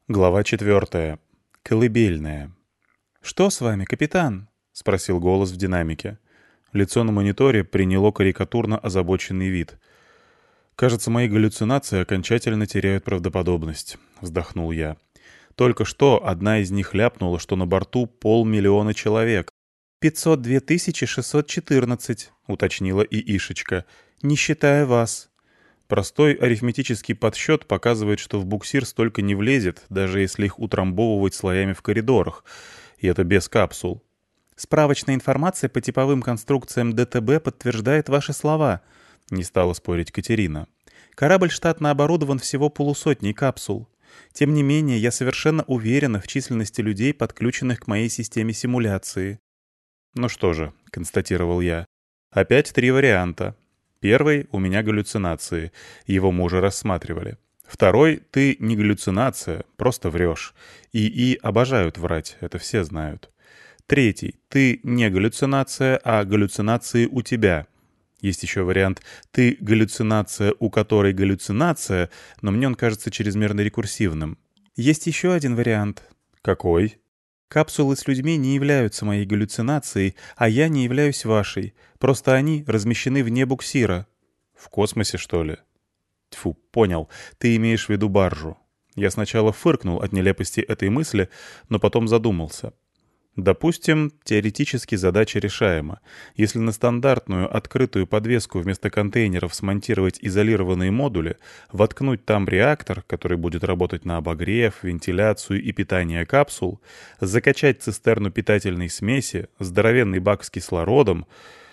Глава 4. Колыбельная. «Что с вами, капитан?» — спросил голос в динамике. Лицо на мониторе приняло карикатурно озабоченный вид. «Кажется, мои галлюцинации окончательно теряют правдоподобность», — вздохнул я. «Только что одна из них ляпнула, что на борту 500 000 человек». 502 614, — уточнила ИИшечка, — «не считая вас». Простой арифметический подсчет показывает, что в буксир столько не влезет, даже если их утрамбовывать слоями в коридорах, и это без капсул. «Справочная информация по типовым конструкциям ДТБ подтверждает ваши слова», — не стала спорить Катерина. «Корабль штатно оборудован всего 150 капсул. Тем не менее, я совершенно уверена в численности людей, подключенных к моей системе симуляции». «Ну что же», — констатировал я, — «опять 3 варианта. Первый — у меня галлюцинации, его мы уже рассматривали. Второй — ты не галлюцинация, просто врешь. ИИ обожают врать, это все знают. Третий — ты не галлюцинация, а галлюцинации у тебя. Есть еще вариант — ты галлюцинация, у которой галлюцинация, но мне он кажется чрезмерно рекурсивным. Есть еще один вариант. Какой? Капсулы с людьми не являются моей галлюцинацией, а я не являюсь вашей. Просто они размещены вне буксира». «В космосе, что ли?» «Тьфу, понял. Ты имеешь в виду баржу». Я сначала фыркнул от нелепости этой мысли, но потом задумался. Допустим, теоретически задача решаема. Если на стандартную открытую подвеску вместо контейнеров смонтировать изолированные модули, воткнуть там реактор, который будет работать на обогрев, вентиляцию и питание капсул, закачать цистерну питательной смеси, здоровенный бак с кислородом...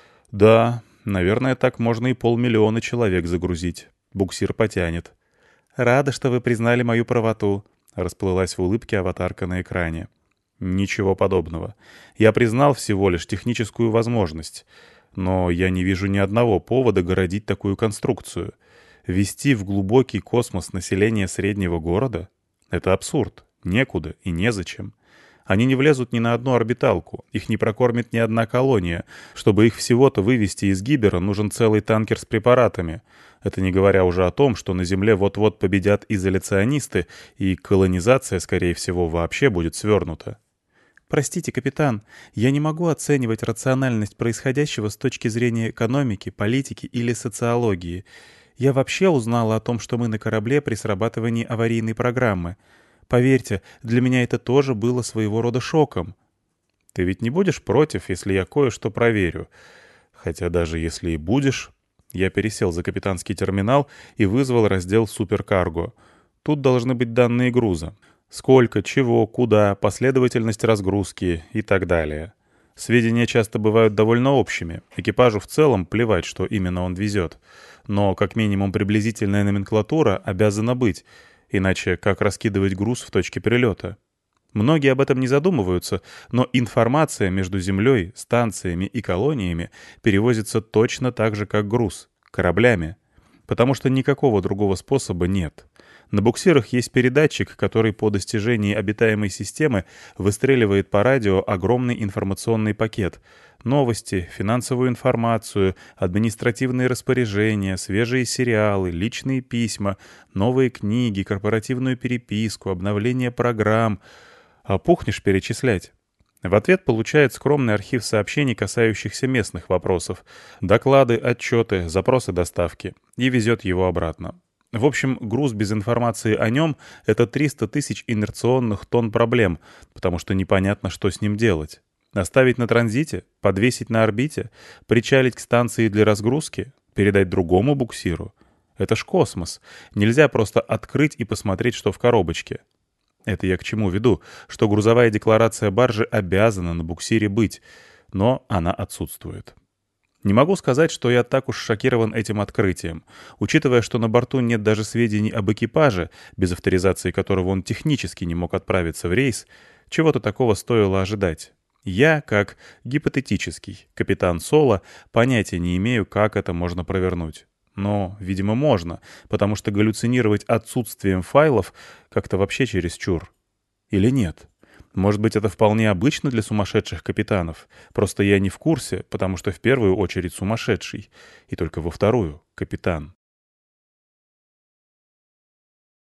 Да, наверное, так можно и 500 000 человек загрузить. Буксир потянет. «Рада, что вы признали мою правоту», — расплылась в улыбке аватарка на экране. Ничего подобного. Я признал всего лишь техническую возможность. Но я не вижу ни одного повода городить такую конструкцию. Вести в глубокий космос население среднего города — это абсурд. Некуда и незачем. Они не влезут ни на одну орбиталку, их не прокормит ни одна колония. Чтобы их всего-то вывести из Гибера, нужен целый танкер с препаратами. Это не говоря уже о том, что на Земле вот-вот победят изоляционисты, и колонизация, скорее всего, вообще будет свернута. «Простите, капитан, я не могу оценивать рациональность происходящего с точки зрения экономики, политики или социологии. Я вообще узнала о том, что мы на корабле при срабатывании аварийной программы. Поверьте, для меня это тоже было своего рода шоком». «Ты ведь не будешь против, если я кое-что проверю? Хотя даже если и будешь...» Я пересел за капитанский терминал и вызвал раздел «Суперкарго». Тут должны быть данные груза. Сколько, чего, куда, последовательность разгрузки и так далее. Сведения часто бывают довольно общими. Экипажу в целом плевать, что именно он везет. Но как минимум приблизительная номенклатура обязана быть. Иначе как раскидывать груз в точке прилета? Многие об этом не задумываются, но информация между Землей, станциями и колониями перевозится точно так же, как груз — кораблями. Потому что никакого другого способа нет. На буксирах есть передатчик, который по достижении обитаемой системы выстреливает по радио огромный информационный пакет. Новости, финансовую информацию, административные распоряжения, свежие сериалы, личные письма, новые книги, корпоративную переписку, обновление программ. А пухнешь перечислять. В ответ получает скромный архив сообщений, касающихся местных вопросов, доклады, отчеты, запросы доставки, и везет его обратно. В общем, груз без информации о нем — это 300 000 инерционных тонн проблем, потому что непонятно, что с ним делать. Оставить на транзите? Подвесить на орбите? Причалить к станции для разгрузки? Передать другому буксиру? Это ж космос. Нельзя просто открыть и посмотреть, что в коробочке. Это я к чему веду, что грузовая декларация баржи обязана на буксире быть, но она отсутствует. Не могу сказать, что я так уж шокирован этим открытием, учитывая, что на борту нет даже сведений об экипаже, без авторизации которого он технически не мог отправиться в рейс, чего-то такого стоило ожидать. Я, как гипотетический капитан Соло, понятия не имею, как это можно провернуть. Но, видимо, можно, потому что галлюцинировать отсутствием файлов как-то вообще чересчур. Или нет? Может быть, это вполне обычно для сумасшедших капитанов. Просто я не в курсе, потому что в первую очередь сумасшедший, и только во вторую — капитан.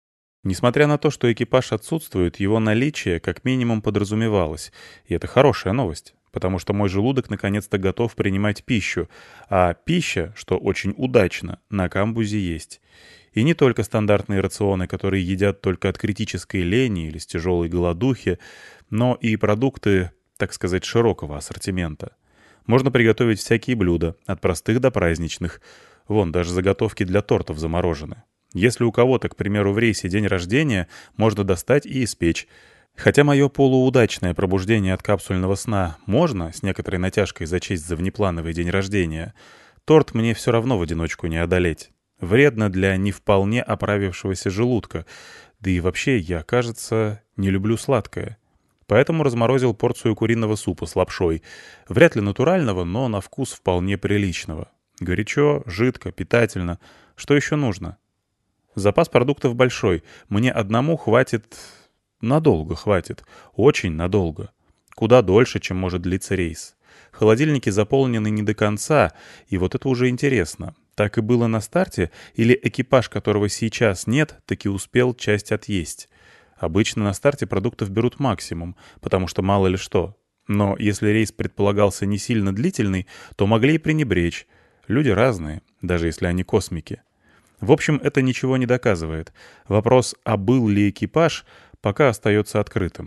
Несмотря на то, что экипаж отсутствует, его наличие как минимум подразумевалось. И это хорошая новость, потому что мой желудок наконец-то готов принимать пищу, а пища, что очень удачно, на камбузе есть. И не только стандартные рационы, которые едят только от критической лени или с тяжелой голодухи, но и продукты, так сказать, широкого ассортимента. Можно приготовить всякие блюда, от простых до праздничных. Вон, даже заготовки для тортов заморожены. Если у кого-то, к примеру, в рейсе день рождения, можно достать и испечь. Хотя мое полуудачное пробуждение от капсульного сна можно с некоторой натяжкой зачесть за внеплановый день рождения, торт мне все равно в одиночку не одолеть. Вредно для не вполне оправившегося желудка. Да и вообще я, кажется, не люблю сладкое. Поэтому разморозил порцию куриного супа с лапшой. Вряд ли натурального, но на вкус вполне приличного. Горячо, жидко, питательно. Что еще нужно? Запас продуктов большой. Мне одному хватит... Надолго хватит. Очень надолго. Куда дольше, чем может длиться рейс. Холодильники заполнены не до конца, и вот это уже интересно. Так и было на старте, или экипаж, которого сейчас нет, таки успел часть отъесть? Обычно на старте продуктов берут максимум, потому что мало ли что. Но если рейс предполагался не сильно длительный, то могли и пренебречь. Люди разные, даже если они космики. В общем, это ничего не доказывает. Вопрос, а был ли экипаж, пока остается открытым.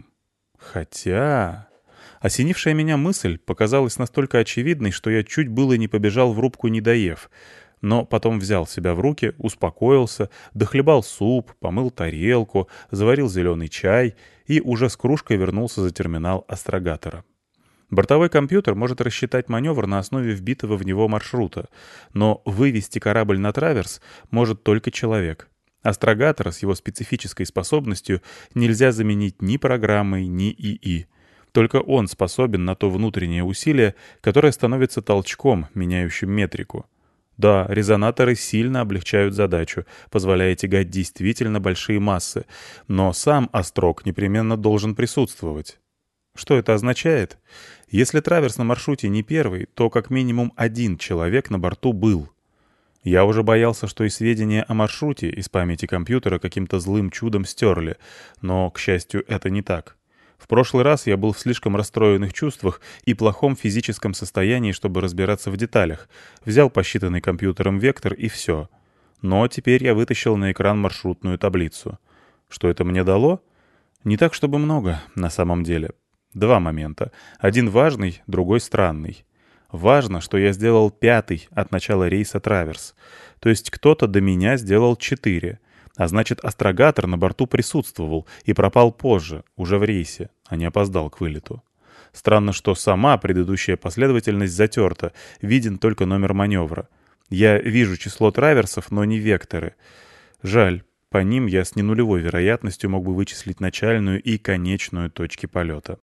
Хотя... Осенившая меня мысль показалась настолько очевидной, что я чуть было не побежал в рубку, не доев. Но потом взял себя в руки, успокоился, дохлебал суп, помыл тарелку, заварил зеленый чай и уже с кружкой вернулся за терминал астрогатора. Бортовой компьютер может рассчитать маневр на основе вбитого в него маршрута, но вывести корабль на траверс может только человек. Астрогатора с его специфической способностью нельзя заменить ни программой, ни ИИ. Только он способен на то внутреннее усилие, которое становится толчком, меняющим метрику. Да, резонаторы сильно облегчают задачу, позволяя тягать действительно большие массы, но сам острог непременно должен присутствовать. Что это означает? Если траверс на маршруте не первый, то как минимум один человек на борту был. Я уже боялся, что и сведения о маршруте из памяти компьютера каким-то злым чудом стерли, но, к счастью, это не так. В прошлый раз я был в слишком расстроенных чувствах и плохом физическом состоянии, чтобы разбираться в деталях. Взял посчитанный компьютером вектор и все. Но теперь я вытащил на экран маршрутную таблицу. Что это мне дало? Не так, чтобы много, на самом деле. Два момента. Один важный, другой странный. Важно, что я сделал 5-й от начала рейса «Траверс». То есть кто-то до меня сделал 4. А значит, астрогатор на борту присутствовал и пропал позже, уже в рейсе, а не опоздал к вылету. Странно, что сама предыдущая последовательность затерта, виден только номер маневра. Я вижу число траверсов, но не векторы. Жаль, по ним я с ненулевой вероятностью мог бы вычислить начальную и конечную точки полета.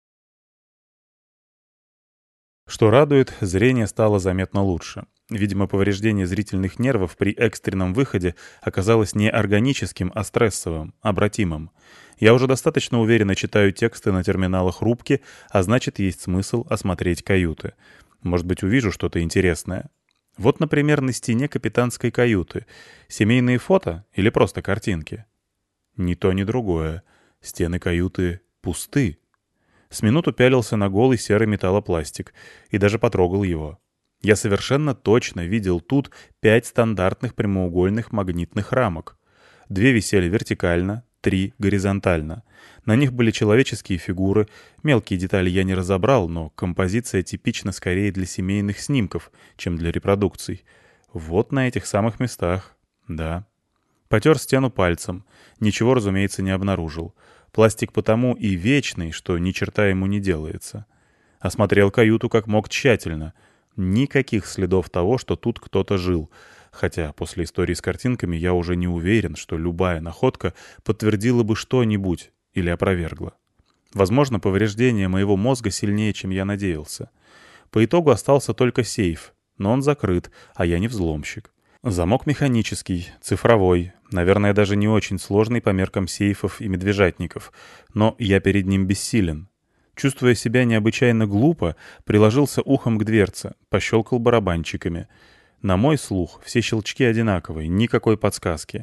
Что радует, зрение стало заметно лучше. Видимо, повреждение зрительных нервов при экстренном выходе оказалось не органическим, а стрессовым, обратимым. Я уже достаточно уверенно читаю тексты на терминалах рубки, а значит, есть смысл осмотреть каюты. Может быть, увижу что-то интересное. Вот, например, на стене капитанской каюты. Семейные фото или просто картинки? Ни то, ни другое. Стены каюты пусты. С минуту пялился на голый серый металлопластик и даже потрогал его. Я совершенно точно видел тут 5 стандартных прямоугольных магнитных рамок. 2 висели вертикально, 3 горизонтально. На них были человеческие фигуры, мелкие детали я не разобрал, но композиция типична скорее для семейных снимков, чем для репродукций. Вот на этих самых местах, да. Потер стену пальцем, ничего, разумеется, не обнаружил. Пластик потому и вечный, что ни черта ему не делается. Осмотрел каюту как мог тщательно. Никаких следов того, что тут кто-то жил. Хотя после истории с картинками я уже не уверен, что любая находка подтвердила бы что-нибудь или опровергла. Возможно, повреждение моего мозга сильнее, чем я надеялся. По итогу остался только сейф, но он закрыт, а я не взломщик. Замок механический, цифровой, наверное, даже не очень сложный по меркам сейфов и медвежатников, но я перед ним бессилен. Чувствуя себя необычайно глупо, приложился ухом к дверце, пощелкал барабанчиками. На мой слух все щелчки одинаковые, никакой подсказки.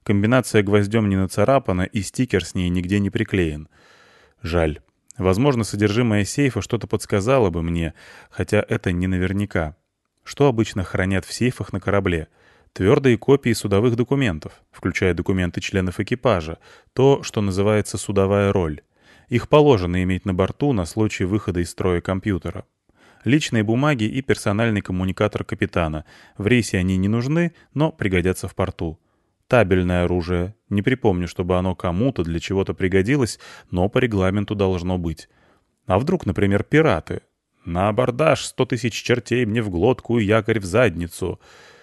Комбинация гвоздем не нацарапана, и стикер с ней нигде не приклеен. Жаль. Возможно, содержимое сейфа что-то подсказало бы мне, хотя это не наверняка. Что обычно хранят в сейфах на корабле? Твердые копии судовых документов, включая документы членов экипажа, то, что называется судовая роль. Их положено иметь на борту на случай выхода из строя компьютера. Личные бумаги и персональный коммуникатор капитана. В рейсе они не нужны, но пригодятся в порту. Табельное оружие. Не припомню, чтобы оно кому-то для чего-то пригодилось, но по регламенту должно быть. А вдруг, например, пираты? На абордаж 100 000 чертей мне в глотку и якорь в задницу.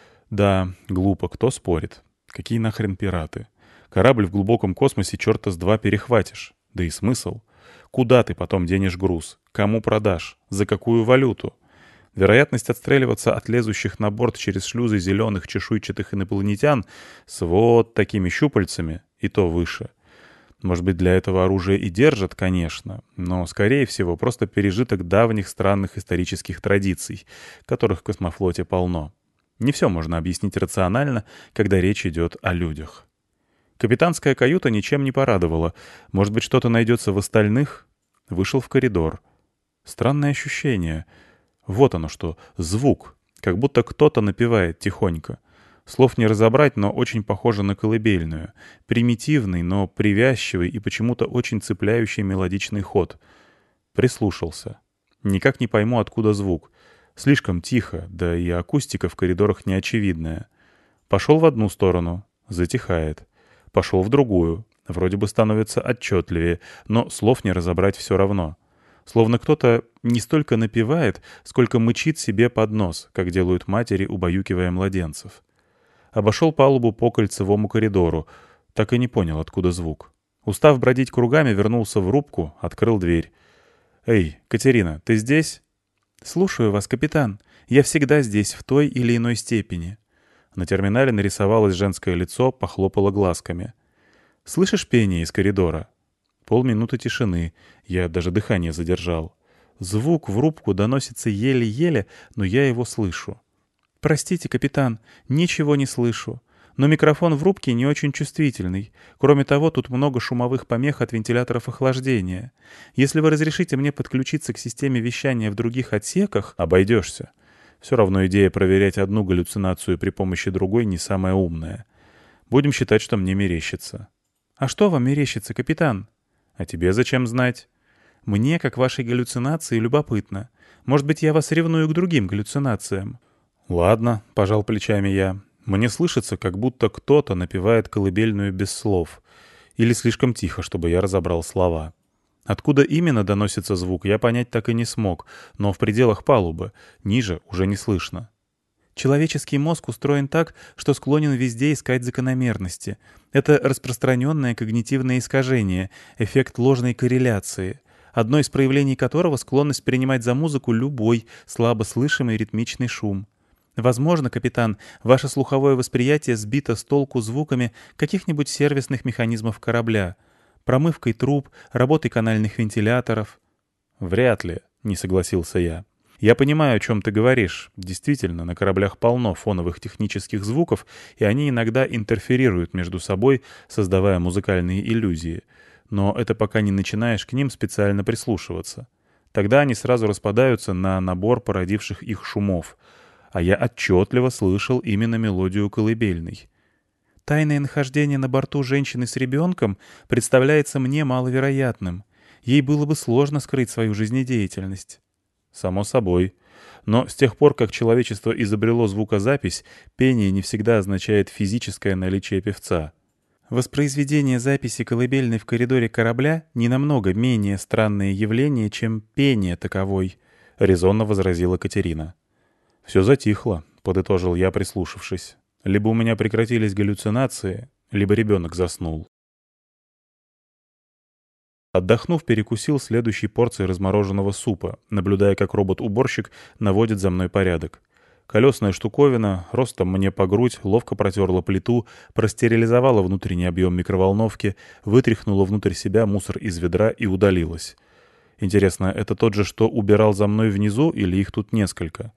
Да, глупо, кто спорит. Какие нахрен пираты? Корабль в глубоком космосе черта с два перехватишь. Да и смысл? Куда ты потом денешь груз? Кому продашь? За какую валюту? Вероятность отстреливаться от лезущих на борт через шлюзы зеленых чешуйчатых инопланетян с вот такими щупальцами и то выше. Может быть, для этого оружие и держат, конечно, но, скорее всего, просто пережиток давних странных исторических традиций, которых в космофлоте полно. Не все можно объяснить рационально, когда речь идет о людях. Капитанская каюта ничем не порадовала. Может быть, что-то найдется в остальных? Вышел в коридор. Странное ощущение. Вот оно что, звук. Как будто кто-то напевает тихонько. Слов не разобрать, но очень похоже на колыбельную. Примитивный, но привязчивый и почему-то очень цепляющий мелодичный ход. Прислушался. Никак не пойму, откуда звук. Слишком тихо, да и акустика в коридорах неочевидная. Пошел в одну сторону. Затихает. Пошел в другую. Вроде бы становится отчетливее, но слов не разобрать все равно. Словно кто-то не столько напевает, сколько мычит себе под нос, как делают матери, убаюкивая младенцев. Обошел палубу по кольцевому коридору. Так и не понял, откуда звук. Устав бродить кругами, вернулся в рубку, открыл дверь. «Эй, Катерина, ты здесь?» «Слушаю вас, капитан. Я всегда здесь, в той или иной степени». На терминале нарисовалось женское лицо, похлопало глазками. «Слышишь пение из коридора?» Полминуты тишины. Я даже дыхание задержал. Звук в рубку доносится еле-еле, но я его слышу. «Простите, капитан, ничего не слышу. Но микрофон в рубке не очень чувствительный. Кроме того, тут много шумовых помех от вентиляторов охлаждения. Если вы разрешите мне подключиться к системе вещания в других отсеках...» «Обойдешься. Все равно идея проверять одну галлюцинацию при помощи другой не самая умная. Будем считать, что мне мерещится». «А что вам мерещится, капитан?» «А тебе зачем знать?» «Мне, как вашей галлюцинации, любопытно. Может быть, я вас ревную к другим галлюцинациям?» «Ладно», — пожал плечами я. «Мне слышится, как будто кто-то напевает колыбельную без слов. Или слишком тихо, чтобы я разобрал слова. Откуда именно доносится звук, я понять так и не смог, но в пределах палубы, ниже уже не слышно». Человеческий мозг устроен так, что склонен везде искать закономерности. Это распространенное когнитивное искажение, эффект ложной корреляции, одно из проявлений которого — склонность принимать за музыку любой слабо слышимый ритмичный шум. Возможно, капитан, ваше слуховое восприятие сбито с толку звуками каких-нибудь сервисных механизмов корабля, промывкой труб, работой канальных вентиляторов. «Вряд ли», — не согласился я. «Я понимаю, о чем ты говоришь. Действительно, на кораблях полно фоновых технических звуков, и они иногда интерферируют между собой, создавая музыкальные иллюзии. Но это пока не начинаешь к ним специально прислушиваться. Тогда они сразу распадаются на набор породивших их шумов. А я отчетливо слышал именно мелодию колыбельной. Тайное нахождение на борту женщины с ребенком представляется мне маловероятным. Ей было бы сложно скрыть свою жизнедеятельность». «Само собой. Но с тех пор, как человечество изобрело звукозапись, пение не всегда означает физическое наличие певца». «Воспроизведение записи колыбельной в коридоре корабля не намного менее странное явление, чем пение таковой», — резонно возразила Катерина. «Все затихло», — подытожил я, прислушавшись. «Либо у меня прекратились галлюцинации, либо ребенок заснул». Отдохнув, перекусил следующей порцией размороженного супа, наблюдая, как робот-уборщик наводит за мной порядок. Колесная штуковина, ростом мне по грудь, ловко протерла плиту, простерилизовала внутренний объем микроволновки, вытряхнула внутрь себя мусор из ведра и удалилась. Интересно, это тот же, что убирал за мной внизу, или их тут несколько?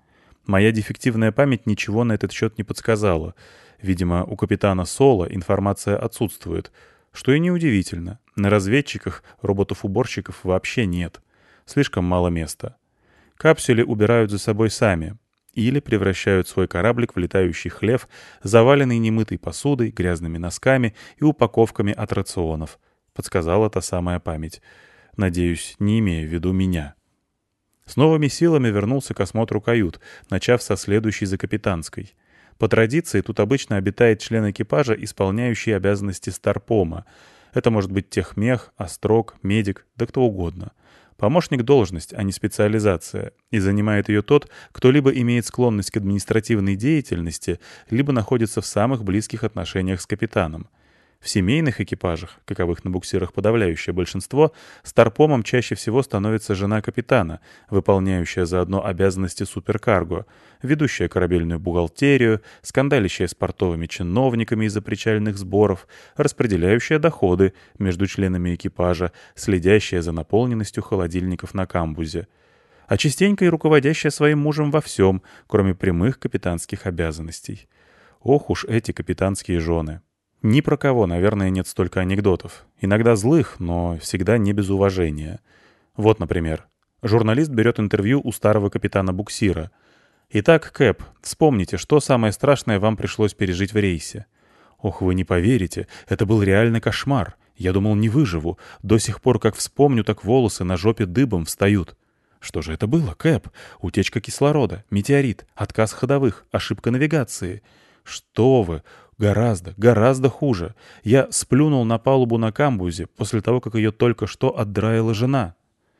Моя дефективная память ничего на этот счет не подсказала. Видимо, у капитана Соло информация отсутствует. Что и неудивительно. На разведчиках роботов-уборщиков вообще нет. Слишком мало места. Капсюли убирают за собой сами. Или превращают свой кораблик в летающий хлев, заваленный немытой посудой, грязными носками и упаковками от рационов. Подсказала та самая память. Надеюсь, не имея в виду меня. С новыми силами вернулся к осмотру кают, начав со следующей за капитанской. По традиции тут обычно обитает член экипажа, исполняющий обязанности старпома. Это может быть техмех, острог, медик, да кто угодно. Помощник — должность, а не специализация, и занимает ее тот, кто либо имеет склонность к административной деятельности, либо находится в самых близких отношениях с капитаном. В семейных экипажах, каковых на буксирах подавляющее большинство, старпомом чаще всего становится жена капитана, выполняющая заодно обязанности суперкарго, ведущая корабельную бухгалтерию, скандалящая с портовыми чиновниками из-за причальных сборов, распределяющая доходы между членами экипажа, следящая за наполненностью холодильников на камбузе, а частенько и руководящая своим мужем во всем, кроме прямых капитанских обязанностей. Ох уж эти капитанские жены! Ни про кого, наверное, нет столько анекдотов. Иногда злых, но всегда не без уважения. Вот, например. Журналист берет интервью у старого капитана буксира. «Итак, Кэп, вспомните, что самое страшное вам пришлось пережить в рейсе?» «Ох, вы не поверите, это был реально кошмар. Я думал, не выживу. До сих пор, как вспомню, так волосы на жопе дыбом встают». «Что же это было, Кэп? Утечка кислорода, метеорит, отказ ходовых, ошибка навигации». «Что вы? Гораздо, гораздо хуже. Я сплюнул на палубу на камбузе после того, как ее только что отдраила жена».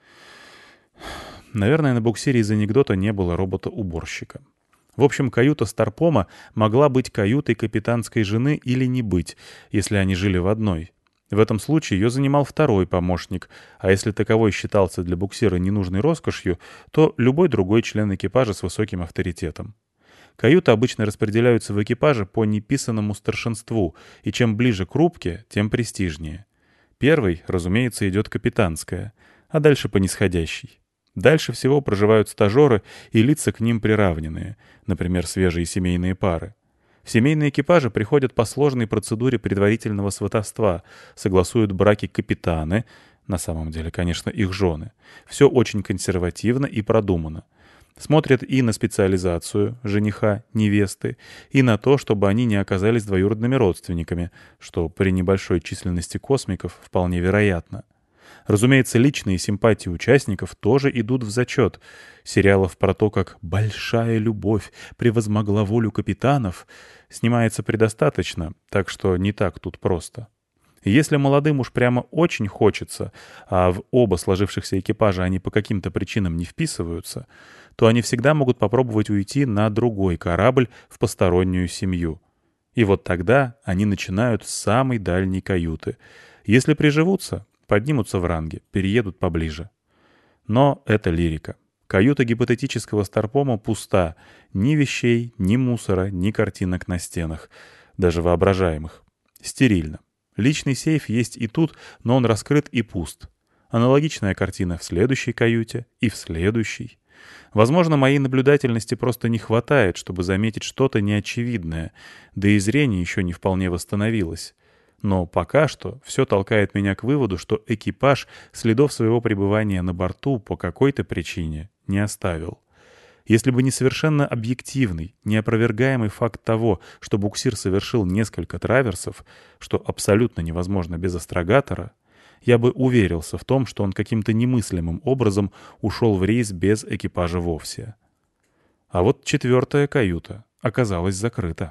Наверное, на буксире из анекдота не было робота-уборщика. В общем, каюта старпома могла быть каютой капитанской жены или не быть, если они жили в одной. В этом случае ее занимал второй помощник, а если таковой считался для буксира ненужной роскошью, то любой другой член экипажа с высоким авторитетом. Каюты обычно распределяются в экипаже по неписанному старшинству, и чем ближе к рубке, тем престижнее. Первой, разумеется, идет капитанская, а дальше по нисходящей. Дальше всего проживают стажеры и лица к ним приравненные, например, свежие семейные пары. В семейные экипажи приходят по сложной процедуре предварительного сватовства, согласуют браки капитаны, на самом деле, конечно, их жены. Все очень консервативно и продумано. Смотрят и на специализацию жениха, невесты, и на то, чтобы они не оказались двоюродными родственниками, что при небольшой численности космиков вполне вероятно. Разумеется, личные симпатии участников тоже идут в зачет. Сериалов про то, как «большая любовь превозмогла волю капитанов» снимается предостаточно, так что не так тут просто. Если молодым уж прямо очень хочется, а в оба сложившихся экипажа они по каким-то причинам не вписываются, то они всегда могут попробовать уйти на другой корабль в постороннюю семью. И вот тогда они начинают с самой дальней каюты. Если приживутся, поднимутся в ранге, переедут поближе. Но это лирика. Каюта гипотетического старпома пуста. Ни вещей, ни мусора, ни картинок на стенах. Даже воображаемых. Стерильно. Личный сейф есть и тут, но он раскрыт и пуст. Аналогичная картина в следующей каюте и в следующей. Возможно, моей наблюдательности просто не хватает, чтобы заметить что-то неочевидное, да и зрение еще не вполне восстановилось. Но пока что все толкает меня к выводу, что экипаж следов своего пребывания на борту по какой-то причине не оставил. Если бы не совершенно объективный, неопровергаемый факт того, что буксир совершил несколько траверсов, что абсолютно невозможно без астрогатора, я бы уверился в том, что он каким-то немыслимым образом ушел в рейс без экипажа вовсе. А вот четвертая каюта оказалась закрыта.